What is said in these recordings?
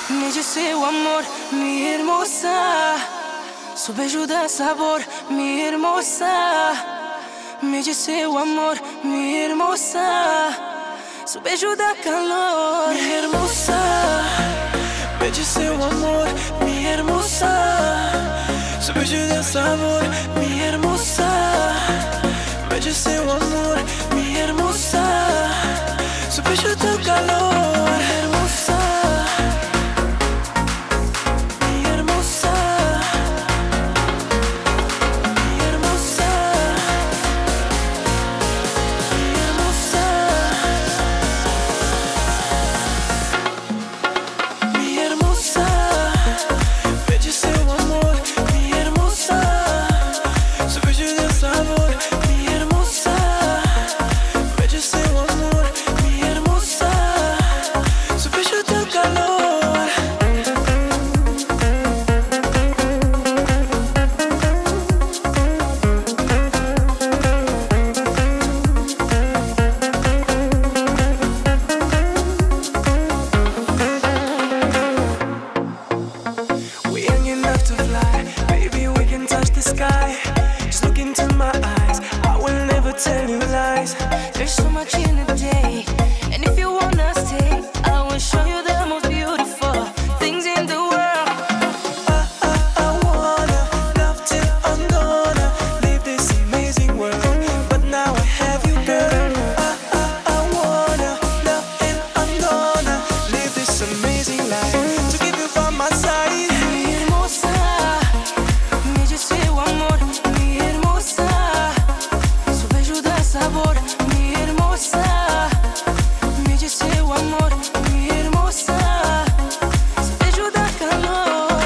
Me dice o amor, mi hermosa. Su beijo dá sabor, mi hermosa. Me dice o amor, mi hermosa. Su beijo dá calor, mi hermosa. Me dice o amor, mi hermosa. Su beijo dá sabor, mi hermosa. Me dice o amor, mi hermosa. Su beijo dá calor, mi hermosa. Just look into my eyes, I will never tell you lies. There's so much in a day, and if you wanna stay, I will show you the most beautiful things in the world. I wanna love till I'm gonna leave this amazing world, but now I have you, girl. I wanna love and I'm gonna live this amazing life to keep you by my side. Mi hermosa, me dice o amor. Sabor, mi hermosa. Me dice o amor, mi hermosa. Su beijo dá calor.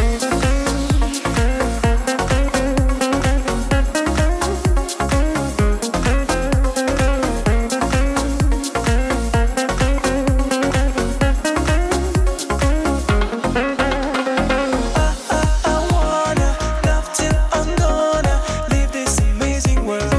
I wanna love till I'm gonna leave this amazing world.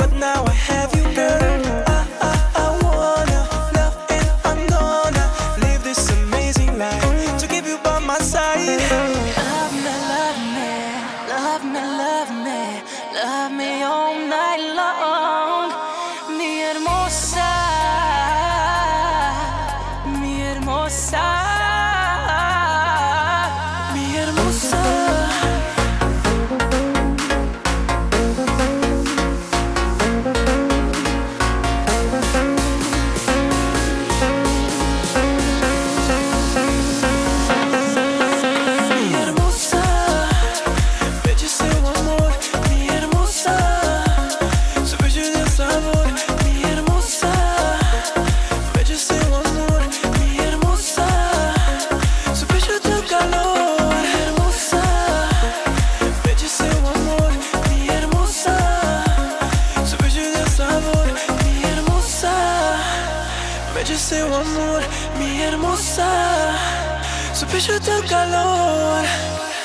Love me all night long, mi hermosa, mi hermosa, mi hermosa. Me dice o amor, mi hermosa, su beijo dá calor.